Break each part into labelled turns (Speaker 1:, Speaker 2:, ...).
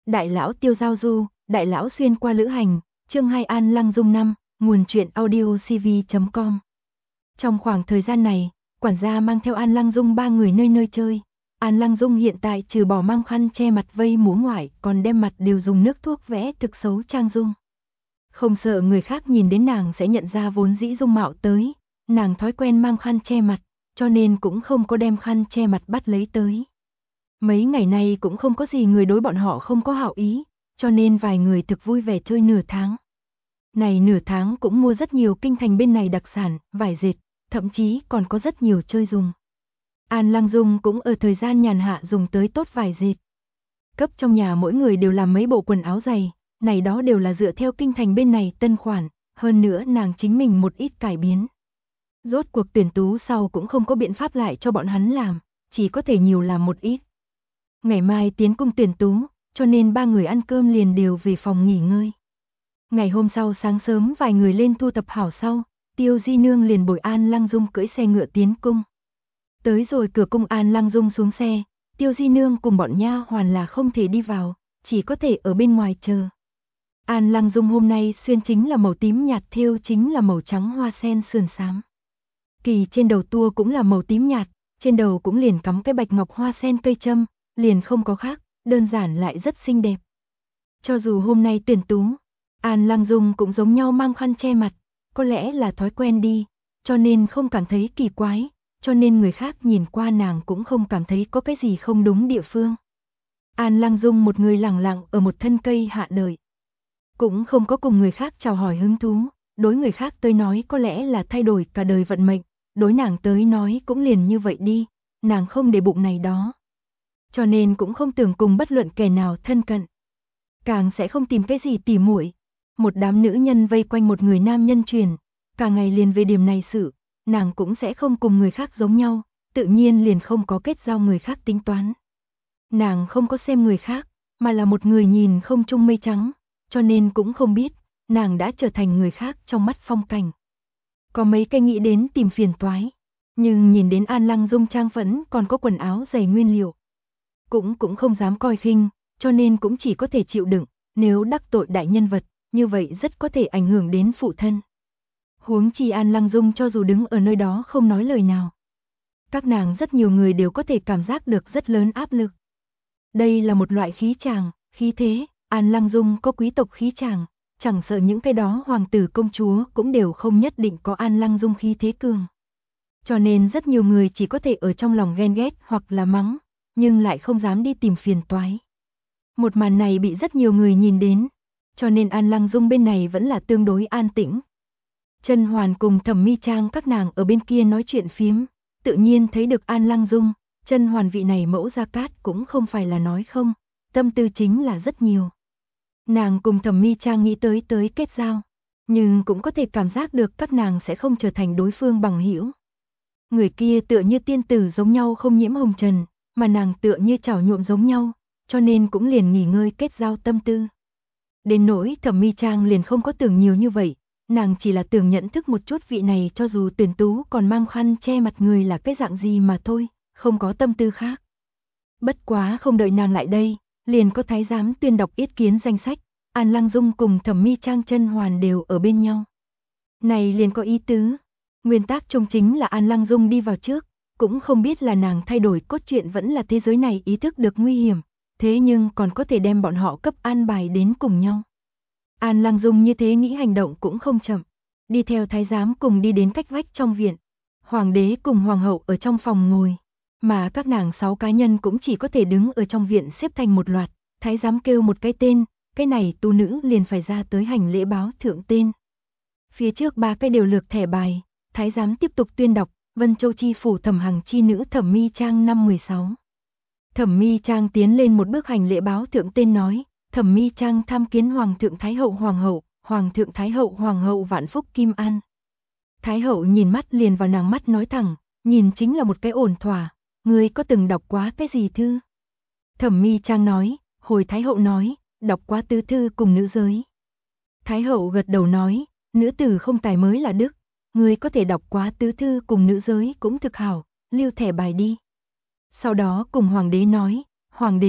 Speaker 1: Đại lão Tiêu Giao Du, đại lão xuyên qua lữ hành, chương 2 An Lăng Dung 5, nguồn truyện audio cv.com. Trong khoảng thời gian này, quản gia mang theo An Lăng Dung ba người nơi nơi chơi. An Lăng Dung hiện tại trừ bỏ mang khăn che mặt vây múa ngoại, còn đem mặt đều dùng nước thuốc vẽ thực xấu trang dung. Không sợ người khác nhìn đến nàng sẽ nhận ra vốn dĩ dung mạo tới, nàng thói quen mang khăn che mặt, cho nên cũng không có đem khăn che mặt bắt lấy tới. Mấy ngày nay cũng không có gì người đối bọn họ không có hảo ý, cho nên vài người thực vui vẻ chơi nửa tháng. Này nửa tháng cũng mua rất nhiều kinh thành bên này đặc sản, vải dệt, thậm chí còn có rất nhiều chơi dùng. An Lăng Dung cũng ở thời gian nhàn hạ dùng tới tốt vải dệt. Cấp trong nhà mỗi người đều làm mấy bộ quần áo dày, này đó đều là dựa theo kinh thành bên này tân khoản, hơn nữa nàng chính mình một ít cải biến. Rốt cuộc tuyển tú sau cũng không có biện pháp lại cho bọn hắn làm, chỉ có thể nhiều làm một ít. Ngày mai tiến cung tuyển tú, cho nên ba người ăn cơm liền đều về phòng nghỉ ngơi. Ngày hôm sau sáng sớm vài người lên thu tập hảo sau, Tiêu Di Nương liền bồi An Lăng Dung cưỡi xe ngựa tiến cung. Tới rồi cửa cung An Lăng Dung xuống xe, Tiêu Di Nương cùng bọn nha hoàn là không thể đi vào, chỉ có thể ở bên ngoài chờ. An Lăng Dung hôm nay xuyên chính là màu tím nhạt, thêu chính là màu trắng hoa sen sườn xám. Kỳ trên đầu tua cũng là màu tím nhạt, trên đầu cũng liền cắm cái bạch ngọc hoa sen cây châm, liền không có khác, đơn giản lại rất xinh đẹp. Cho dù hôm nay tuyển tú, An Lăng Dung cũng giống nhau mang khăn che mặt, có lẽ là thói quen đi, cho nên không cảm thấy kỳ quái, cho nên người khác nhìn qua nàng cũng không cảm thấy có cái gì không đúng địa phương. An Lăng Dung một người lặng lặng ở một thân cây hạ đợi, cũng không có cùng người khác chào hỏi hứng thú, đối người khác tới nói có lẽ là thay đổi cả đời vận mệnh, đối nàng tới nói cũng liền như vậy đi, nàng không để bụng này đó. Cho nên cũng không tưởng cùng bất luận kẻ nào thân cận, càng sẽ không tìm cái gì tỉ muội. Một đám nữ nhân vây quanh một người nam nhân truyền, cả ngày liền về điểm này sự, nàng cũng sẽ không cùng người khác giống nhau, tự nhiên liền không có kết giao người khác tính toán. Nàng không có xem người khác, mà là một người nhìn không chung mây trắng, cho nên cũng không biết, nàng đã trở thành người khác trong mắt phong cảnh. Có mấy cái nghĩ đến tìm phiền toái, nhưng nhìn đến An Lăng Dung trang vẫn còn có quần áo dày nguyên liệu. Cũng không dám coi khinh, cho nên cũng chỉ có thể chịu đựng, nếu đắc tội đại nhân vật, như vậy rất có thể ảnh hưởng đến phụ thân. Huống chi An Lăng Dung cho dù đứng ở nơi đó không nói lời nào, các nàng rất nhiều người đều có thể cảm giác được rất lớn áp lực. Đây là một loại khí chàng, khí thế, An Lăng Dung có quý tộc khí chàng, chẳng sợ những cái đó hoàng tử công chúa cũng đều không nhất định có An Lăng Dung khí thế cường. Cho nên rất nhiều người chỉ có thể ở trong lòng ghen ghét hoặc là mắng, nhưng lại không dám đi tìm phiền toái. Một màn này bị rất nhiều người nhìn đến, cho nên An Lăng Dung bên này vẫn là tương đối an tĩnh. Chân Hoàn cùng Thẩm Mi Trang các nàng ở bên kia nói chuyện phiếm, tự nhiên thấy được An Lăng Dung, Chân Hoàn vị này mẫu gia cát cũng không phải là nói không, tâm tư chính là rất nhiều. Nàng cùng Thẩm Mi Trang nghĩ tới kết giao, nhưng cũng có thể cảm giác được các nàng sẽ không trở thành đối phương bằng hữu. Người kia tựa như tiên tử giống nhau không nhiễm hồng trần, mà nàng tựa như chảo nhuộm giống nhau, cho nên cũng liền nghỉ ngơi kết giao tâm tư. Đến nỗi Thẩm Mi Trang liền không có tưởng nhiều như vậy, nàng chỉ là tưởng nhận thức một chút vị này cho dù tuyển tú còn mang khăn che mặt người là cái dạng gì mà thôi, không có tâm tư khác. Bất quá không đợi nàng lại đây, liền có thái giám tuyên đọc yết kiến danh sách, An Lăng Dung cùng Thẩm Mi Trang Chân Hoàn đều ở bên nhau. Này liền có ý tứ, nguyên tắc chung chính là An Lăng Dung đi vào trước, cũng không biết là nàng thay đổi cốt truyện vẫn là thế giới này ý thức được nguy hiểm, thế nhưng còn có thể đem bọn họ cấp an bài đến cùng nhau. An Lăng Dung như thế nghĩ hành động cũng không chậm, đi theo thái giám cùng đi đến cách vách trong viện. Hoàng đế cùng hoàng hậu ở trong phòng ngồi, mà các nàng 6 cá nhân cũng chỉ có thể đứng ở trong viện xếp thành một loạt, thái giám kêu một cái tên, cái này tu nữ liền phải ra tới hành lễ báo thượng tên. Phía trước 3 cái đều lược thẻ bài, thái giám tiếp tục tuyên đọc, Vân Châu chi phủ Thẩm Hằng chi nữ Thẩm Mi Trang năm 16. Thẩm Mi Trang tiến lên một bước hành lễ báo thượng tên nói, Thẩm Mi Trang tham kiến Hoàng thượng Thái hậu Hoàng thượng Thái hậu Hoàng hậu vạn phúc Kim An. Thái hậu nhìn mắt liền vào nàng mắt nói thẳng, nhìn chính là một cái ổn thỏa, ngươi có từng đọc quá cái gì thư? Thẩm Mi Trang nói, hồi Thái hậu nói, đọc quá tứ thư cùng nữ giới. Thái hậu gật đầu nói, nữ tử không tài mới là đức, ngươi có thể đọc quá tứ thư cùng nữ giới cũng thực hảo, lưu thẻ bài đi. Sau đó cùng hoàng đế nói, hoàng đế,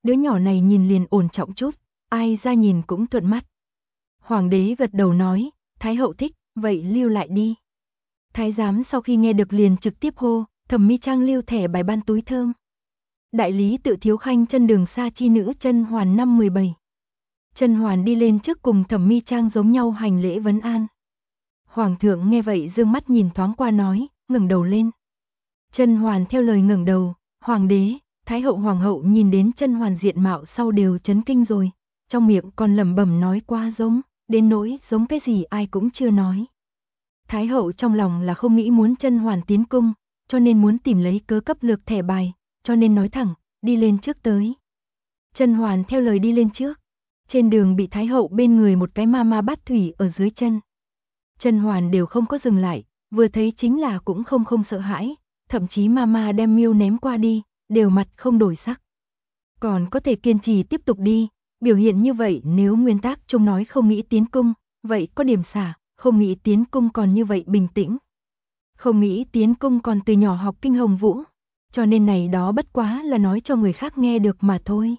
Speaker 1: đứa nhỏ này nhìn liền ổn trọng chút, ai ra nhìn cũng thuận mắt. Hoàng đế gật đầu nói, Thái hậu thích, vậy lưu lại đi. Thái giám sau khi nghe được liền trực tiếp hô, Thẩm Mi Trang lưu thẻ bài ban túi thơm. Đại lý tự thiếu khanh chân đường xa chi nữ Chân Hoàn năm 17. Chân Hoàn đi lên trước cùng Thẩm Mi Trang giống nhau hành lễ vấn an. Hoàng thượng nghe vậy dương mắt nhìn thoáng qua nói, ngẩng đầu lên. Chân Hoàn theo lời ngẩng đầu, hoàng đế, Thái hậu hoàng hậu nhìn đến Chân Hoàn diện mạo sau đều chấn kinh rồi, trong miệng còn lẩm bẩm nói quá giống, đến nỗi giống cái gì ai cũng chưa nói. Thái hậu trong lòng là không nghĩ muốn Chân Hoàn tiến cung, cho nên muốn tìm lấy cớ cấp lược thẻ bài, cho nên nói thẳng, đi lên trước tới. Chân Hoàn theo lời đi lên trước. Trên đường bị Thái hậu bên người một cái ma ma bắt thủy ở dưới chân. Chân Hoàn đều không có dừng lại, vừa thấy chính là cũng không sợ hãi, thậm chí ma ma đem miêu ném qua đi, đều mặt không đổi sắc. Còn có thể kiên trì tiếp tục đi, biểu hiện như vậy nếu nguyên tắc chung nói không nghĩ tiến cung, vậy có điểm xả, không nghĩ tiến cung còn như vậy bình tĩnh. Không nghĩ tiến cung còn từ nhỏ học kinh hồng vũ, cho nên này đó bất quá là nói cho người khác nghe được mà thôi.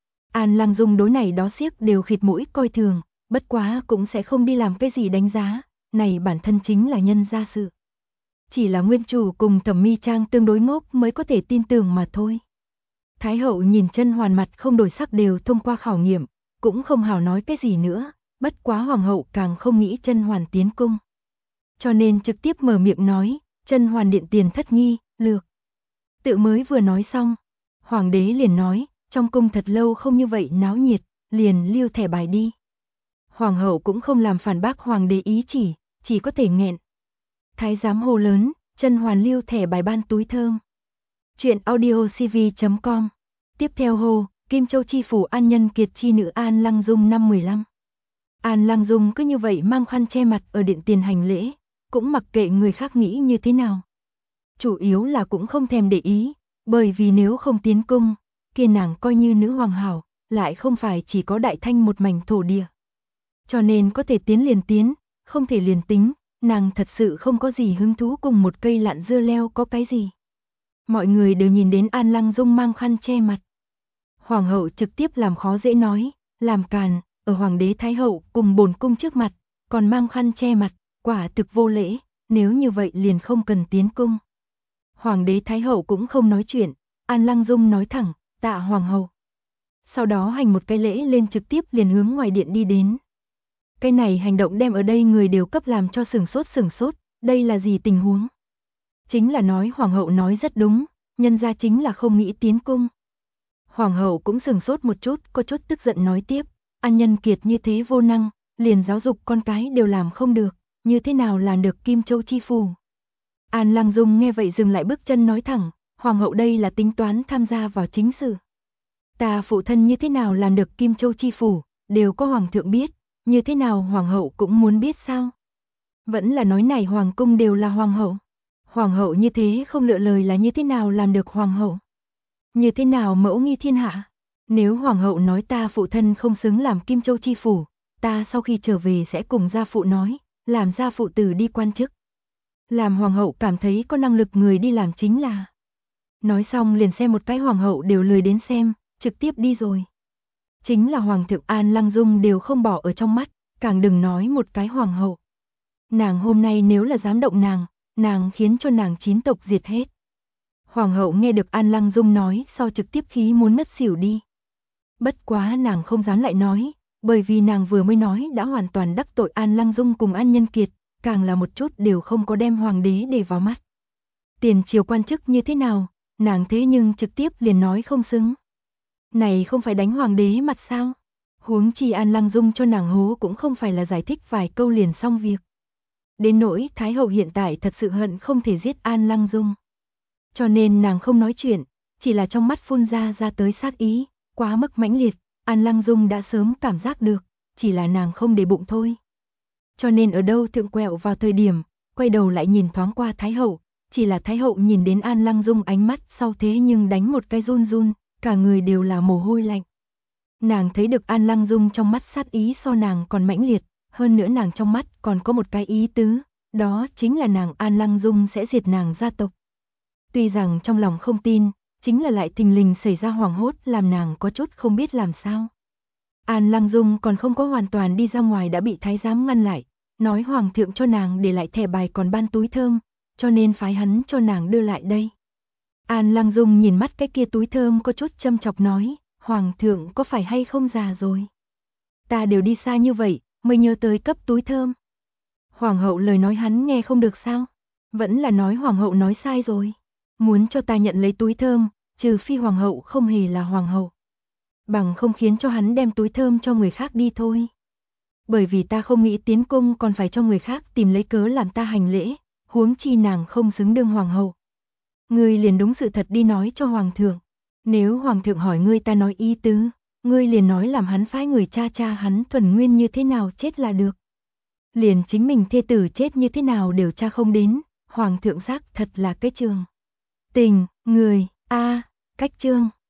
Speaker 1: An Lăng Dung đối này đó xiếc đều khịt mũi coi thường, bất quá cũng sẽ không đi làm cái gì đánh giá, này bản thân chính là nhân gia sự. Chỉ là nguyên chủ cùng Thẩm Mi Trang tương đối ngốc mới có thể tin tưởng mà thôi. Thái hậu nhìn Chân Hoàn mặt không đổi sắc đều thông qua khảo nghiệm, cũng không hào nói cái gì nữa, bất quá hoàng hậu càng không nghĩ Chân Hoàn tiến cung. Cho nên trực tiếp mở miệng nói, Chân Hoàn điện tiền thất nghi, lược. Tự mới vừa nói xong, hoàng đế liền nói, trong cung thật lâu không như vậy náo nhiệt, liền lưu thẻ bài đi. Hoàng hậu cũng không làm phản bác hoàng đế ý chỉ có thể nghẹn. Thái giám hô lớn, Chân Hoàn lưu thẻ bài ban túi thơm. Chuyện audiocv.com. Tiếp theo hô, Kim Châu chi phủ An Nhân Kiệt chi nữ An Lăng Dung năm 15. An Lăng Dung cứ như vậy mang khăn che mặt ở điện tiền hành lễ, cũng mặc kệ người khác nghĩ như thế nào. Chủ yếu là cũng không thèm để ý, bởi vì nếu không tiến cung, kia nàng coi như nữ hoàng hảo, lại không phải chỉ có Đại Thanh một mảnh thổ địa. Cho nên có thể tiến liền tiến, không thể liền tính, nàng thật sự không có gì hứng thú cùng một cây lạn dưa leo có cái gì. Mọi người đều nhìn đến An Lăng Dung mang khăn che mặt. Hoàng hậu trực tiếp làm khó dễ nói, làm càn, ở hoàng đế thái hậu cùng bổn cung trước mặt, còn mang khăn che mặt, quả thực vô lễ, nếu như vậy liền không cần tiến cung. Hoàng đế thái hậu cũng không nói chuyện, An Lăng Dung nói thẳng, tạ hoàng hậu. Sau đó hành một cái lễ lên trực tiếp liền hướng ngoài điện đi đến. Cái này hành động đem ở đây người đều cấp làm cho sửng sốt, đây là gì tình huống? Chính là nói hoàng hậu nói rất đúng, nhân ra chính là không nghĩ tiến cung. Hoàng hậu cũng sửng sốt một chút, có chút tức giận nói tiếp, An Nhân Kiệt như thế vô năng, liền giáo dục con cái đều làm không được, như thế nào làm được Kim Châu chi phủ. An Lăng Dung nghe vậy dừng lại bước chân nói thẳng, hoàng hậu đây là tính toán tham gia vào chính sự. Ta phụ thân như thế nào làm được Kim Châu chi phủ, đều có hoàng thượng biết, như thế nào hoàng hậu cũng muốn biết sao? Vẫn là nói này hoàng cung đều là hoàng hậu. Hoàng hậu như thế không lựa lời là như thế nào làm được hoàng hậu? Như thế nào mẫu nghi thiên hạ? Nếu hoàng hậu nói ta phụ thân không xứng làm Kim Châu chi phủ, ta sau khi trở về sẽ cùng gia phụ nói, làm gia phụ tử đi quan chức. Làm hoàng hậu cảm thấy có năng lực người đi làm chính là. Nói xong liền xem một cái hoàng hậu đều lười đến xem, trực tiếp đi rồi. Chính là hoàng thượng An Lăng Dung đều không bỏ ở trong mắt, càng đừng nói một cái hoàng hậu. Nàng hôm nay nếu là dám động nàng khiến cho nàng 9 tộc diệt hết. Hoàng hậu nghe được An Lăng Dung nói sau trực tiếp khí muốn ngất xỉu đi. Bất quá nàng không dám lại nói, bởi vì nàng vừa mới nói đã hoàn toàn đắc tội An Lăng Dung cùng An Nhân Kiệt, càng là một chút đều không có đem hoàng đế để vào mắt. Tiền triều quan chức như thế nào, nàng thế nhưng trực tiếp liền nói không xứng. Này không phải đánh hoàng đế mặt sao? Huống chi An Lăng Dung cho nàng hố cũng không phải là giải thích vài câu liền xong việc. Đến nỗi Thái hậu hiện tại thật sự hận không thể giết An Lăng Dung. Cho nên nàng không nói chuyện, chỉ là trong mắt phun ra tới sát ý, quá mức mãnh liệt, An Lăng Dung đã sớm cảm giác được, chỉ là nàng không để bụng thôi. Cho nên ở đâu thượng quẹo vào thời điểm, quay đầu lại nhìn thoáng qua Thái hậu, chỉ là Thái hậu nhìn đến An Lăng Dung ánh mắt sau thế nhưng đánh một cái run run, cả người đều là mồ hôi lạnh. Nàng thấy được An Lăng Dung trong mắt sát ý so nàng còn mãnh liệt, hơn nữa nàng trong mắt còn có một cái ý tứ, đó chính là nàng An Lăng Dung sẽ diệt nàng gia tộc. Tuy rằng trong lòng không tin, chính là lại thình lình xảy ra hoảng hốt làm nàng có chút không biết làm sao. An Lăng Dung còn không có hoàn toàn đi ra ngoài đã bị thái giám ngăn lại, nói hoàng thượng cho nàng để lại thẻ bài còn ban túi thơm, cho nên phái hắn cho nàng đưa lại đây. An Lăng Dung nhìn mắt cái kia túi thơm có chút châm chọc nói, hoàng thượng có phải hay không già rồi? Ta đều đi xa như vậy, mới nhớ tới cấp túi thơm. Hoàng hậu lời nói hắn nghe không được sao? Vẫn là nói hoàng hậu nói sai rồi. Muốn cho ta nhận lấy túi thơm, trừ phi hoàng hậu không hề là hoàng hậu. Bằng không khiến cho hắn đem túi thơm cho người khác đi thôi. Bởi vì ta không nghĩ tiến cung còn phải cho người khác tìm lấy cớ làm ta hành lễ, huống chi nàng không xứng đương hoàng hậu. Ngươi liền đúng sự thật đi nói cho hoàng thượng. Nếu hoàng thượng hỏi ngươi ta nói ý tứ, ngươi liền nói làm hắn phái người cha hắn thuần nguyên như thế nào chết là được. Liền chính mình thê tử chết như thế nào đều tra không đến, hoàng thượng xác thật là cái trường. Tình, người, cách chương.